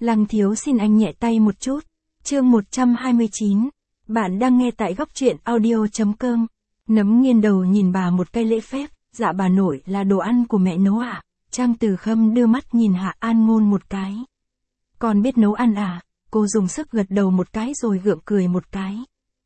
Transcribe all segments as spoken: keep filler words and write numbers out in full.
Lăng thiếu xin anh nhẹ tay một chút. Chương một trăm hai mươi chín. Bạn đang nghe tại góc truyện audio.com. Nấm nghiêng đầu nhìn bà một cái lễ phép. Dạ bà nội, là đồ ăn của mẹ nấu à? Trang Từ Khâm đưa mắt nhìn Hạ An Ngôn một cái. Con biết nấu ăn à? Cô dùng sức gật đầu một cái rồi gượng cười một cái.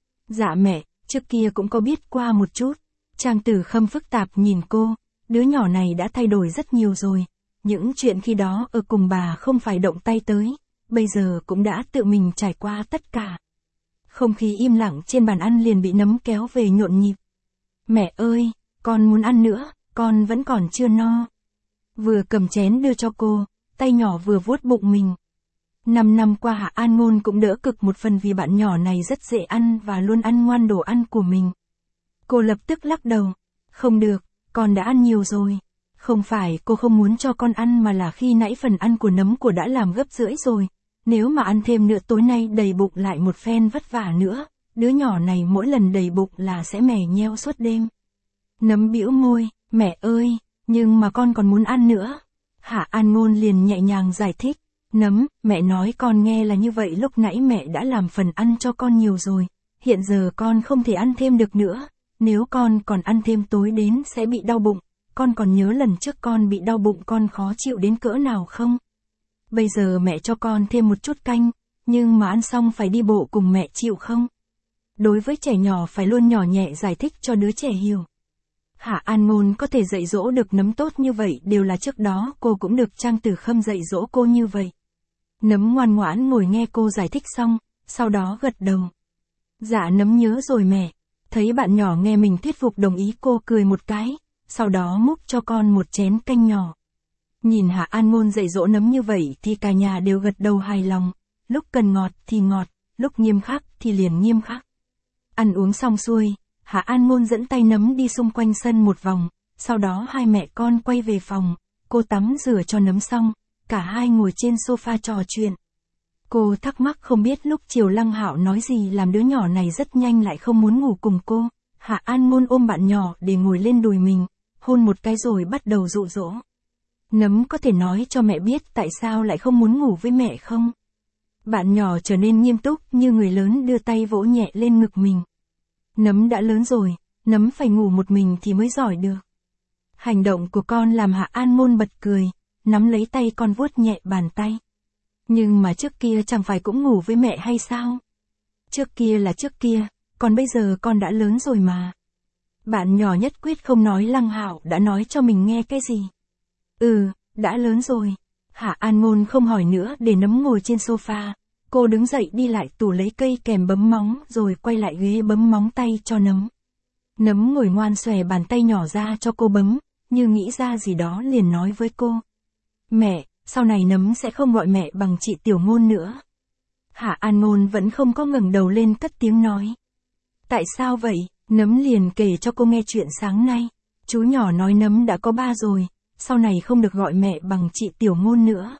Dạ mẹ, trước kia cũng có biết qua một chút. Trang Từ Khâm phức tạp nhìn cô. Đứa nhỏ này đã thay đổi rất nhiều rồi. Những chuyện khi đó ở cùng bà không phải động tay tới. Bây giờ cũng đã tự mình trải qua tất cả. Không khí im lặng trên bàn ăn liền bị nấm kéo về nhộn nhịp. Mẹ ơi, con muốn ăn nữa, con vẫn còn chưa no. Vừa cầm chén đưa cho cô, tay nhỏ vừa vuốt bụng mình. Năm năm qua Hạ An Ngôn cũng đỡ cực một phần vì bạn nhỏ này rất dễ ăn và luôn ăn ngoan đồ ăn của mình. Cô lập tức lắc đầu. Không được, con đã ăn nhiều rồi. Không phải cô không muốn cho con ăn mà là khi nãy phần ăn của nấm của đã làm gấp rưỡi rồi. Nếu mà ăn thêm nữa tối nay đầy bụng lại một phen vất vả nữa, đứa nhỏ này mỗi lần đầy bụng là sẽ mè nheo suốt đêm. Nấm bĩu môi, mẹ ơi, nhưng mà con còn muốn ăn nữa. Hạ An Ngôn liền nhẹ nhàng giải thích. Nấm, mẹ nói con nghe là như vậy, lúc nãy mẹ đã làm phần ăn cho con nhiều rồi. Hiện giờ con không thể ăn thêm được nữa. Nếu con còn ăn thêm tối đến sẽ bị đau bụng. Con còn nhớ lần trước con bị đau bụng con khó chịu đến cỡ nào không? Bây giờ mẹ cho con thêm một chút canh, nhưng mà ăn xong phải đi bộ cùng mẹ chịu không? Đối với trẻ nhỏ phải luôn nhỏ nhẹ giải thích cho đứa trẻ hiểu. Hạ An Ngôn có thể dạy dỗ được nấm tốt như vậy đều là trước đó cô cũng được Trang Từ Khâm dạy dỗ cô như vậy. Nấm ngoan ngoãn ngồi nghe cô giải thích xong, sau đó gật đầu. Dạ nấm nhớ rồi mẹ. Thấy bạn nhỏ nghe mình thuyết phục đồng ý, cô cười một cái, sau đó múc cho con một chén canh nhỏ. Nhìn Hạ An Ngôn dạy dỗ nấm như vậy thì cả nhà đều gật đầu hài lòng, lúc cần ngọt thì ngọt, lúc nghiêm khắc thì liền nghiêm khắc. Ăn uống xong xuôi, Hạ An Ngôn dẫn tay nấm đi xung quanh sân một vòng, sau đó hai mẹ con quay về phòng, cô tắm rửa cho nấm xong, cả hai ngồi trên sofa trò chuyện. Cô thắc mắc không biết lúc chiều Lăng Hạo nói gì làm đứa nhỏ này rất nhanh lại không muốn ngủ cùng cô. Hạ An Ngôn ôm bạn nhỏ để ngồi lên đùi mình, hôn một cái rồi bắt đầu dụ dỗ. Nấm có thể nói cho mẹ biết tại sao lại không muốn ngủ với mẹ không? Bạn nhỏ trở nên nghiêm túc như người lớn, đưa tay vỗ nhẹ lên ngực mình. Nấm đã lớn rồi, nấm phải ngủ một mình thì mới giỏi được. Hành động của con làm Hạ An Ngôn bật cười, nắm lấy tay con vuốt nhẹ bàn tay. Nhưng mà trước kia chẳng phải cũng ngủ với mẹ hay sao? Trước kia là trước kia, còn bây giờ con đã lớn rồi mà. Bạn nhỏ nhất quyết không nói Lăng Hạo đã nói cho mình nghe cái gì. Ừ, đã lớn rồi. Hạ An Ngôn không hỏi nữa để nấm ngồi trên sofa. Cô đứng dậy đi lại tủ lấy cây kèm bấm móng rồi quay lại ghế bấm móng tay cho nấm. Nấm ngồi ngoan xòe bàn tay nhỏ ra cho cô bấm, như nghĩ ra gì đó liền nói với cô. Mẹ, sau này nấm sẽ không gọi mẹ bằng chị Tiểu Ngôn nữa. Hạ An Ngôn vẫn không có ngẩng đầu lên cất tiếng nói. Tại sao vậy? Nấm liền kể cho cô nghe chuyện sáng nay. Chú nhỏ nói nấm đã có ba rồi, sau này không được gọi mẹ bằng chị Tiểu Ngôn nữa.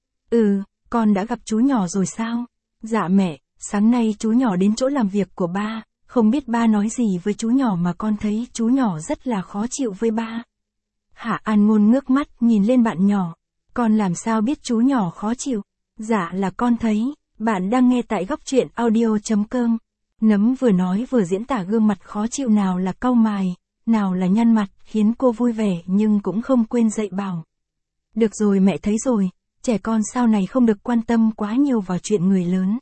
Ừ, con đã gặp chú nhỏ rồi sao? Dạ mẹ, sáng nay chú nhỏ đến chỗ làm việc của ba, không biết ba nói gì với chú nhỏ mà con thấy chú nhỏ rất là khó chịu với ba. Hạ An Ngôn ngước mắt nhìn lên bạn nhỏ. Con làm sao biết chú nhỏ khó chịu? Dạ là con thấy. Bạn đang nghe tại góc truyện audio.com. Nấm vừa nói vừa diễn tả gương mặt khó chịu, nào là cau mày, nào là nhăn mặt, khiến cô vui vẻ nhưng cũng không quên dạy bảo. Được rồi mẹ thấy rồi, trẻ con sau này không được quan tâm quá nhiều vào chuyện người lớn.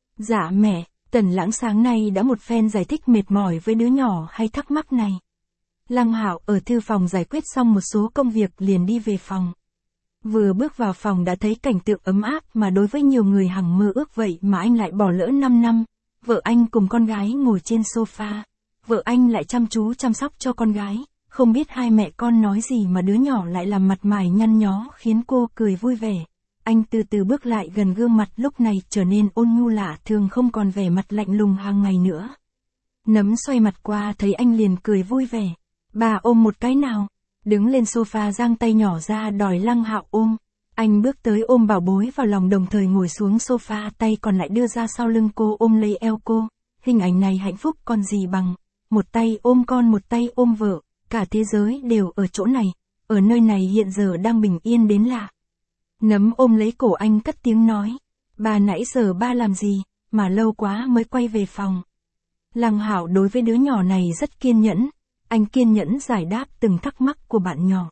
Dạ mẹ, Tần Lãng sáng nay đã một phen giải thích mệt mỏi với đứa nhỏ hay thắc mắc này. Lăng Hạo ở thư phòng giải quyết xong một số công việc liền đi về phòng. Vừa bước vào phòng đã thấy cảnh tượng ấm áp mà đối với nhiều người hằng mơ ước vậy mà anh lại bỏ lỡ năm năm. Vợ anh cùng con gái ngồi trên sofa. Vợ anh lại chăm chú chăm sóc cho con gái. Không biết hai mẹ con nói gì mà đứa nhỏ lại làm mặt mày nhăn nhó khiến cô cười vui vẻ. Anh từ từ bước lại gần, gương mặt lúc này trở nên ôn nhu lạ thường, không còn vẻ mặt lạnh lùng hàng ngày nữa. Nấm xoay mặt qua thấy anh liền cười vui vẻ. Bà ôm một cái nào. Đứng lên sofa giang tay nhỏ ra đòi Lăng Hạo ôm. Anh bước tới ôm bảo bối vào lòng, đồng thời ngồi xuống sofa, tay còn lại đưa ra sau lưng cô ôm lấy eo cô. Hình ảnh này hạnh phúc còn gì bằng. Một tay ôm con, một tay ôm vợ. Cả thế giới đều ở chỗ này. Ở nơi này hiện giờ đang bình yên đến lạ. Nấm ôm lấy cổ anh cất tiếng nói. Ba nãy giờ ba làm gì, mà lâu quá mới quay về phòng. Lăng Hạo đối với đứa nhỏ này rất kiên nhẫn, anh kiên nhẫn giải đáp từng thắc mắc của bạn nhỏ.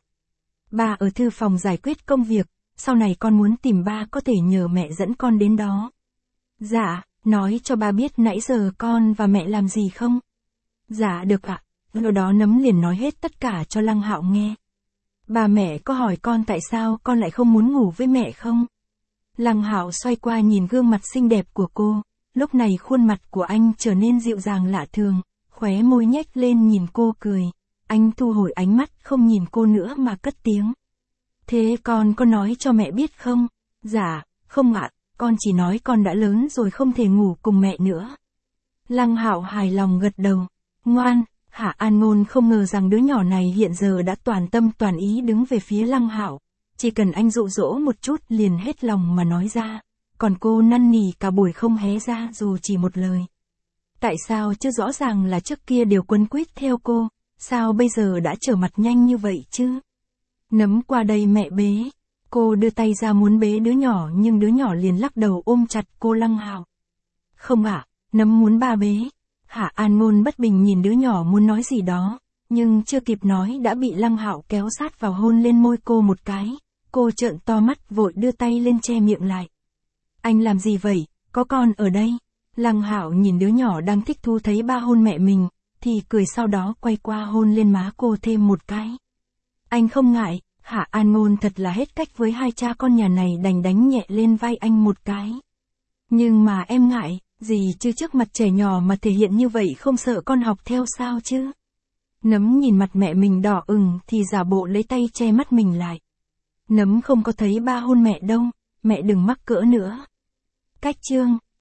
Ba ở thư phòng giải quyết công việc, sau này con muốn tìm ba có thể nhờ mẹ dẫn con đến đó. Dạ, nói cho ba biết nãy giờ con và mẹ làm gì không? Dạ được ạ. Lúc đó Nấm liền nói hết tất cả cho Lăng Hạo nghe. Ba mẹ có hỏi con tại sao con lại không muốn ngủ với mẹ không? Lăng Hạo xoay qua nhìn gương mặt xinh đẹp của cô, lúc này khuôn mặt của anh trở nên dịu dàng lạ thường, khóe môi nhếch lên nhìn cô cười. Anh thu hồi ánh mắt không nhìn cô nữa mà cất tiếng. Thế con có nói cho mẹ biết không? Dạ, không ạ, con chỉ nói con đã lớn rồi không thể ngủ cùng mẹ nữa. Lăng Hạo hài lòng gật đầu. Ngoan. Hạ An Ngôn không ngờ rằng đứa nhỏ này hiện giờ đã toàn tâm toàn ý đứng về phía Lăng Hạo. Chỉ cần anh dụ dỗ một chút liền hết lòng mà nói ra. Còn cô năn nỉ cả buổi không hé ra dù chỉ một lời. Tại sao chứ rõ ràng là trước kia đều quấn quýt theo cô, sao bây giờ đã trở mặt nhanh như vậy chứ? Nấm qua đây mẹ bế. Cô đưa tay ra muốn bế đứa nhỏ nhưng đứa nhỏ liền lắc đầu ôm chặt cô Lăng Hạo. Không ạ, à, Nấm muốn ba bế. Hạ An Ngôn bất bình nhìn đứa nhỏ muốn nói gì đó, nhưng chưa kịp nói đã bị Lăng Hạo kéo sát vào hôn lên môi cô một cái. Cô trợn to mắt vội đưa tay lên che miệng lại. Anh làm gì vậy, có con ở đây. Lăng Hạo nhìn đứa nhỏ đang thích thú thấy ba hôn mẹ mình, thì cười sau đó quay qua hôn lên má cô thêm một cái. Anh không ngại. Hạ An Ngôn thật là hết cách với hai cha con nhà này đành đánh nhẹ lên vai anh một cái. Nhưng mà em ngại, gì chứ trước mặt trẻ nhỏ mà thể hiện như vậy không sợ con học theo sao chứ? Nấm nhìn mặt mẹ mình đỏ ửng thì giả bộ lấy tay che mắt mình lại. Nấm không có thấy ba hôn mẹ đâu, mẹ đừng mắc cỡ nữa. Cách chương